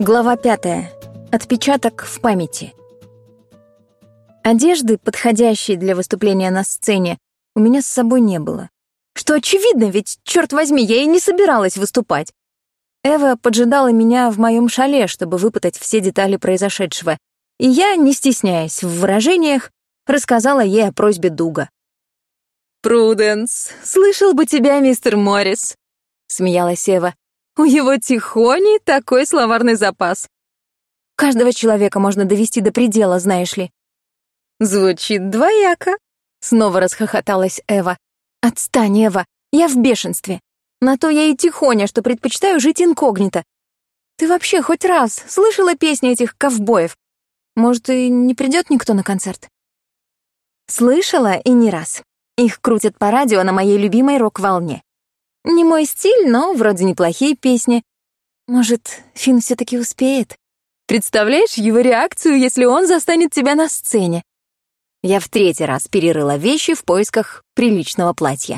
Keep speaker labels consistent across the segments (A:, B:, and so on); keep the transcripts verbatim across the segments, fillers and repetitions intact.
A: Глава пятая. Отпечаток в памяти. Одежды, подходящей для выступления на сцене, у меня с собой не было. Что очевидно, ведь, черт возьми, я и не собиралась выступать. Эва поджидала меня в моем шале, чтобы выпытать все детали произошедшего, и я, не стесняясь в выражениях, рассказала ей о просьбе Дуга. «Пруденс, слышал бы тебя, мистер Моррис», — смеялась Эва. «У его тихони такой словарный запас. Каждого человека можно довести до предела, знаешь ли». «Звучит двояко», — снова расхохоталась Эва. «Отстань, Эва, я в бешенстве. На то я и тихоня, что предпочитаю жить инкогнито. Ты вообще хоть раз слышала песни этих ковбоев? Может, и не придет никто на концерт?» Слышала и не раз. Их крутят по радио на моей любимой рок-волне. Не мой стиль, но вроде неплохие песни. Может, Финн все-таки успеет? Представляешь его реакцию, если он застанет тебя на сцене? Я в третий раз перерыла вещи в поисках приличного платья.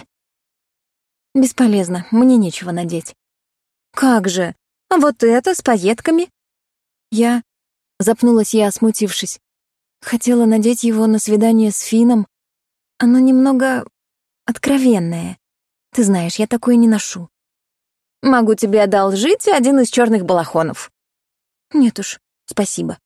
A: Бесполезно, мне нечего надеть. Как же? А вот это с пайетками? Я... Запнулась я, смутившись. Хотела надеть его на свидание с Финном. Оно немного откровенное. Ты знаешь, я такое не ношу. Могу тебе одолжить один из черных балахонов. Нет уж, спасибо.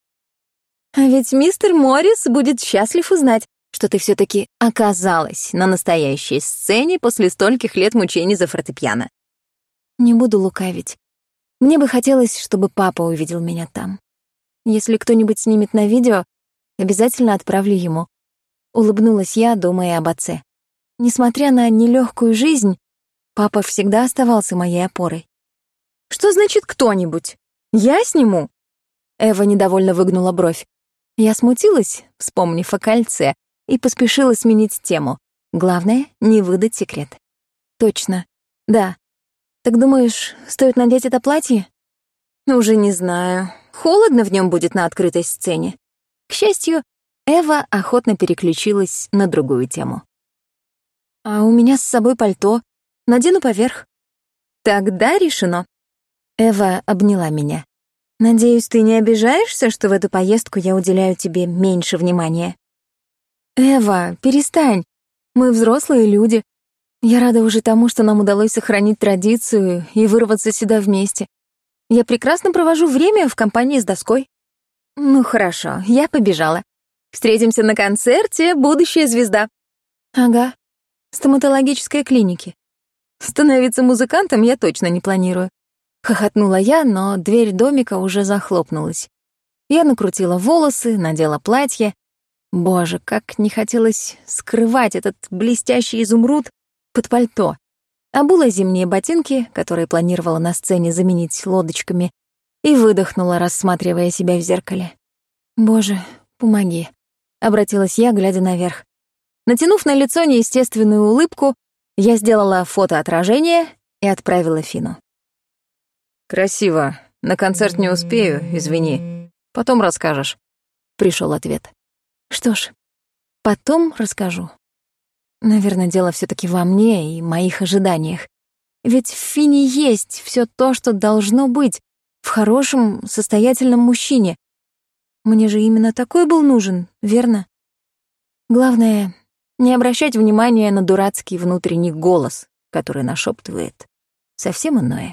A: А ведь мистер Моррис будет счастлив узнать, что ты все-таки оказалась на настоящей сцене после стольких лет мучений за фортепиано. Не буду лукавить. Мне бы хотелось, чтобы папа увидел меня там. Если кто-нибудь снимет на видео, обязательно отправлю ему. Улыбнулась я, думая об отце. Несмотря на нелегкую жизнь, папа всегда оставался моей опорой. «Что значит кто-нибудь? Я сниму?» Эва недовольно выгнула бровь. Я смутилась, вспомнив о кольце, и поспешила сменить тему. Главное — не выдать секрет. «Точно. Да. Так думаешь, стоит надеть это платье?» «Уже не знаю. Холодно в нем будет на открытой сцене». К счастью, Эва охотно переключилась на другую тему. «А у меня с собой пальто. Надену поверх». «Тогда решено». Эва обняла меня. «Надеюсь, ты не обижаешься, что в эту поездку я уделяю тебе меньше внимания?» «Эва, перестань. Мы взрослые люди. Я рада уже тому, что нам удалось сохранить традицию и вырваться сюда вместе. Я прекрасно провожу время в компании с доской». «Ну хорошо, я побежала. Встретимся на концерте, будущая звезда». «Ага. Стоматологической клиники. Становиться музыкантом я точно не планирую». Хохотнула я, но дверь домика уже захлопнулась. Я накрутила волосы, надела платье. Боже, как не хотелось скрывать этот блестящий изумруд под пальто. Обула зимние ботинки, которые планировала на сцене заменить лодочками, и выдохнула, рассматривая себя в зеркале. «Боже, помоги», — обратилась я, глядя наверх. Натянув на лицо неестественную улыбку, я сделала фотоотражение и отправила Фину.
B: «Красиво. На концерт не успею, извини. Потом расскажешь», — пришел ответ.
A: Что ж, потом расскажу. Наверное, дело все-таки во мне и моих ожиданиях. Ведь в Фине есть все то, что должно быть в хорошем, состоятельном мужчине. Мне же именно такой был нужен, верно? Главное — не обращать внимания на дурацкий внутренний голос, который нашептывает совсем иное.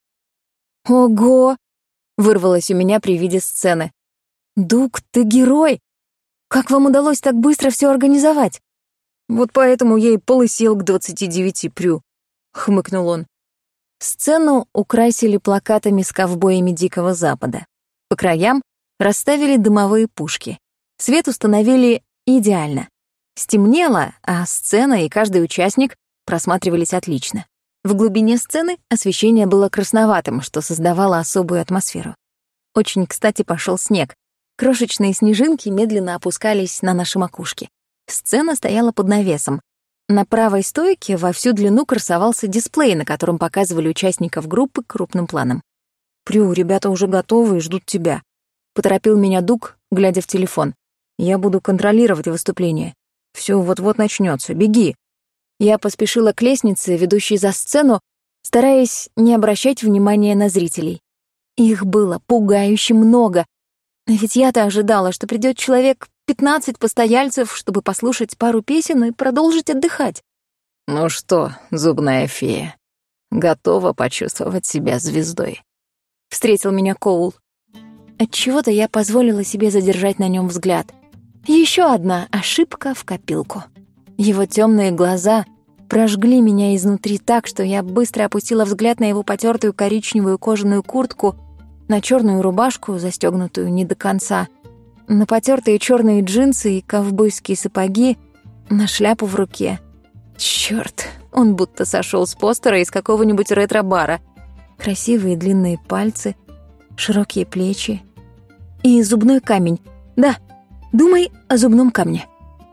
A: «Ого!» — вырвалось у меня при виде сцены. «Дуг, ты герой! Как вам удалось так быстро все организовать?»
B: «Вот поэтому я и полысел к двадцати девяти прю», — хмыкнул он.
A: Сцену украсили плакатами с ковбоями Дикого Запада. По краям расставили дымовые пушки. Свет установили идеально. Стемнело, а сцена и каждый участник просматривались отлично. В глубине сцены освещение было красноватым, что создавало особую атмосферу. Очень кстати пошел снег. Крошечные снежинки медленно опускались на наши макушки. Сцена стояла под навесом. На правой стойке во всю длину красовался дисплей, на котором показывали участников группы крупным планом.
B: «Прю, ребята уже готовы и ждут тебя», — поторопил меня Дуг, глядя в телефон. «Я буду контролировать выступление. Все вот-вот начнется. Беги».
A: Я поспешила к лестнице, ведущей за сцену, стараясь не обращать внимания на зрителей. Их было пугающе много. А ведь я-то ожидала, что придет человек пятнадцать постояльцев, чтобы послушать пару песен и продолжить отдыхать.
B: «Ну что, зубная фея, готова почувствовать себя звездой?»
A: Встретил меня Коул. Отчего-то я позволила себе задержать на нем взгляд. Еще одна ошибка в копилку. Его темные глаза прожгли меня изнутри так, что я быстро опустила взгляд на его потертую коричневую кожаную куртку, на черную рубашку, застегнутую не до конца, на потертые черные джинсы и ковбойские сапоги, на шляпу в руке. Черт, он будто сошел с постера из какого-нибудь ретро-бара. Красивые длинные пальцы, широкие плечи и зубной камень. Да, думай о зубном камне.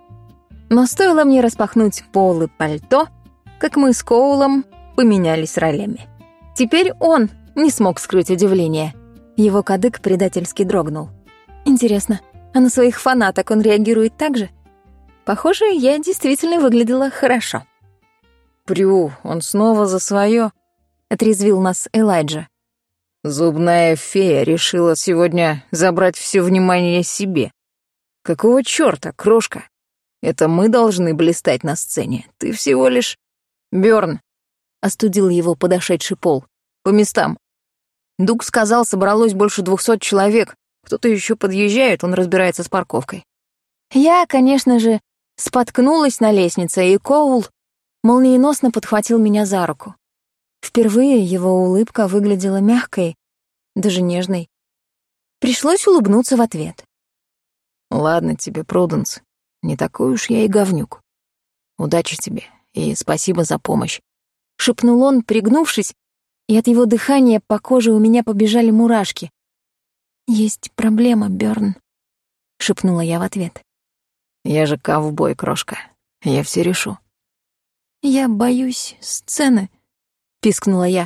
A: Но стоило мне распахнуть полы пальто, как мы с Коулом поменялись ролями. Теперь он не смог скрыть удивление. Его кадык предательски дрогнул. Интересно, а на своих фанаток он реагирует так же? Похоже, я действительно выглядела хорошо.
B: «Прю, он снова за свое»,
A: — отрезвил нас Элайджа.
B: «Зубная фея решила сегодня забрать все внимание себе. Какого чёрта, крошка? Это мы должны блистать на сцене. Ты всего лишь... Бёрн!» — остудил его подошедший Пол. «По местам. Дуг сказал, собралось больше двухсот человек. Кто-то еще подъезжает, он разбирается с парковкой».
A: Я, конечно же, споткнулась на лестнице, и Коул молниеносно подхватил меня за руку. Впервые его улыбка выглядела мягкой, даже нежной. Пришлось улыбнуться в ответ.
B: «Ладно тебе, Пруденс, не такой уж я и говнюк. Удачи тебе и спасибо за помощь»,
A: — шепнул он, пригнувшись, и от его дыхания по коже у меня побежали мурашки. «Есть проблема, Бёрн», — шепнула я в ответ.
B: «Я же ковбой, крошка. Я все решу».
A: «Я боюсь сцены», — пискнула я.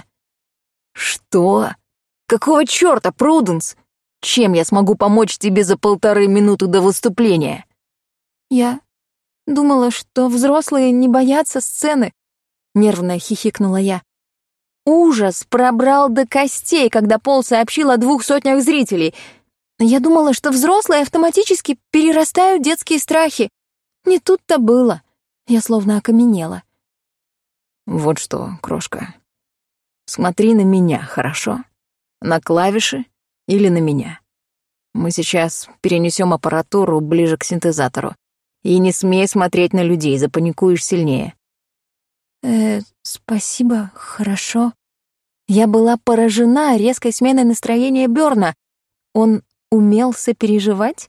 B: «Что? Какого чёрта, Пруденс? Чем я смогу помочь тебе за полторы минуты до выступления?»
A: «Я думала, что взрослые не боятся сцены», — нервно хихикнула я. Ужас пробрал до костей, когда Пол сообщил о двух сотнях зрителей. Я думала, что взрослые автоматически перерастают детские страхи. Не тут-то было. Я словно окаменела.
B: «Вот что, крошка, смотри на меня, хорошо? На клавиши или на меня? Мы сейчас перенесем аппаратуру ближе к синтезатору. И не смей смотреть на людей, запаникуешь сильнее».
A: «Э, спасибо, хорошо». Я была поражена резкой сменой настроения Бёрна. Он умел сопереживать?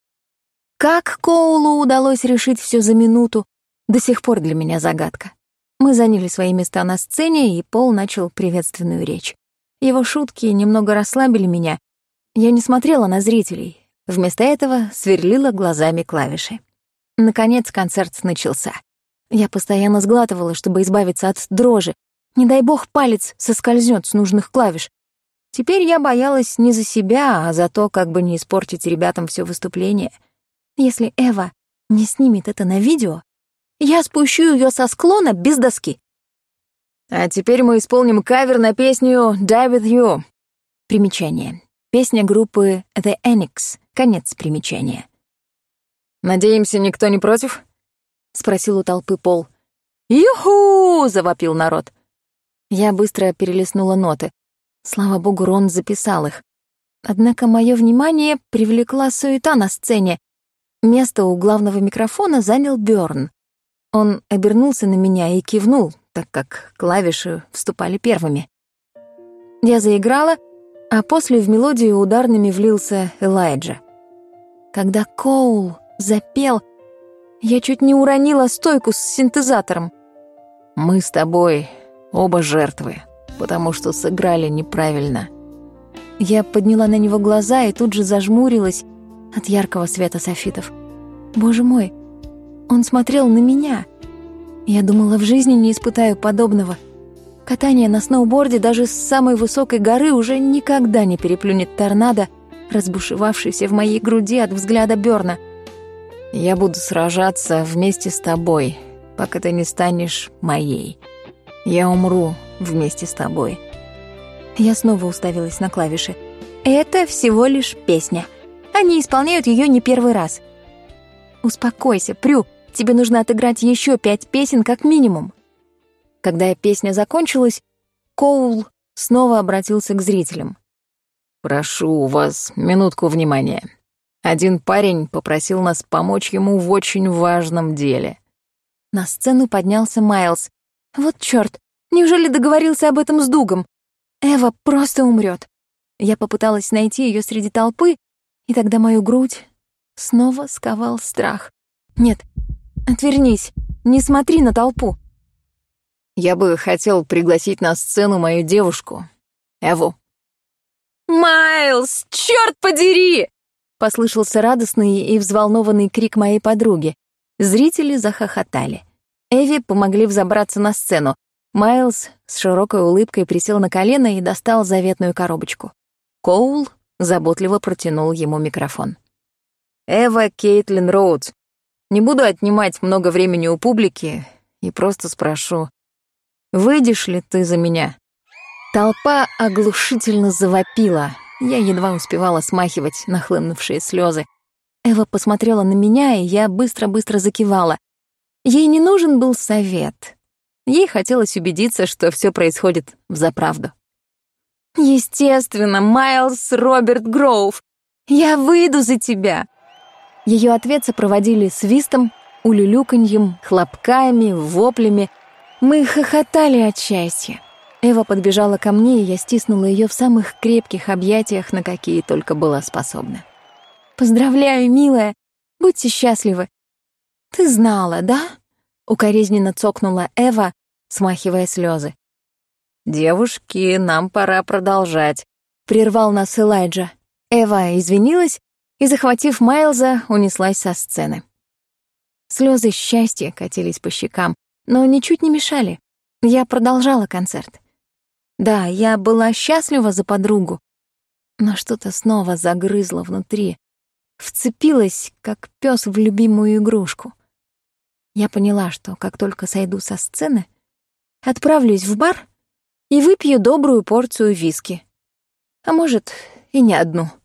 A: Как Коулу удалось решить все за минуту, до сих пор для меня загадка. Мы заняли свои места на сцене, и Пол начал приветственную речь. Его шутки немного расслабили меня. Я не смотрела на зрителей. Вместо этого сверлила глазами клавиши. Наконец концерт начался. Я постоянно сглатывала, чтобы избавиться от дрожи. Не дай бог палец соскользнет с нужных клавиш. Теперь я боялась не за себя, а за то, как бы не испортить ребятам все выступление. Если Эва не снимет это на видео, я спущу ее со склона без доски.
B: А теперь мы исполним кавер на песню «Die With You».
A: Примечание. Песня группы The Enix. Конец примечания.
B: «Надеемся, никто не против?»
A: — спросил у толпы Пол. «Юху!» — завопил народ. Я быстро перелистнула ноты. Слава богу, Рон записал их. Однако мое внимание привлекла суета на сцене. Место у главного микрофона занял Бёрн. Он обернулся на меня и кивнул, так как клавиши вступали первыми. Я заиграла, а после в мелодию ударными влился Элайджа. Когда Коул запел, я чуть не уронила стойку с синтезатором.
B: «Мы с тобой оба жертвы, потому что сыграли неправильно».
A: Я подняла на него глаза и тут же зажмурилась от яркого света софитов. Боже мой, он смотрел на меня. Я думала, в жизни не испытаю подобного. Катание на сноуборде даже с самой высокой горы уже никогда не переплюнет торнадо, разбушевавшийся в моей груди от взгляда Бёрна.
B: «Я буду сражаться вместе с тобой, пока ты не станешь моей. Я умру вместе с тобой».
A: Я снова уставилась на клавиши. Это всего лишь песня. Они исполняют ее не первый раз. Успокойся, Прю, тебе нужно отыграть еще пять песен как минимум. Когда песня закончилась, Коул снова обратился к зрителям.
B: «Прошу вас, минутку внимания. Один парень попросил нас помочь ему в очень важном деле».
A: На сцену поднялся Майлз. Вот чёрт, неужели договорился об этом с Дугом? Эва просто умрёт. Я попыталась найти её среди толпы, и тогда мою грудь снова сковал страх. Нет, отвернись, не смотри на толпу.
B: «Я бы хотел пригласить на сцену мою девушку, Эву».
A: «Майлз, чёрт подери!» — послышался радостный и взволнованный крик моей подруги. Зрители захохотали. Эви помогли взобраться на сцену. Майлз с широкой улыбкой присел на колено и достал заветную коробочку. Коул заботливо протянул ему микрофон.
B: «Эва Кейтлин Роудс, не буду отнимать много времени у публики и просто спрошу, выйдешь ли ты за меня?»
A: Толпа оглушительно завопила. Я едва успевала смахивать нахлынувшие слезы. Эва посмотрела на меня, и я быстро-быстро закивала. Ей не нужен был совет. Ей хотелось убедиться, что все происходит взаправду. «Естественно, Майлз Роберт Гроув, я выйду за тебя!» Ее ответ сопроводили свистом, улюлюканьем, хлопками, воплями. Мы хохотали от счастья. Эва подбежала ко мне, и я стиснула ее в самых крепких объятиях, на какие только была способна. «Поздравляю, милая! Будьте счастливы!» «Ты знала, да?» — укоризненно цокнула Эва, смахивая слезы.
B: «Девушки, нам пора продолжать»,
A: — прервал нас Элайджа. Эва извинилась и, захватив Майлза, унеслась со сцены. Слезы счастья катились по щекам, но ничуть не мешали. Я продолжала концерт. Да, я была счастлива за подругу, но что-то снова загрызло внутри, вцепилась, как пес в любимую игрушку. Я поняла, что как только сойду со сцены, отправлюсь в бар и выпью добрую порцию виски. А может, и не одну.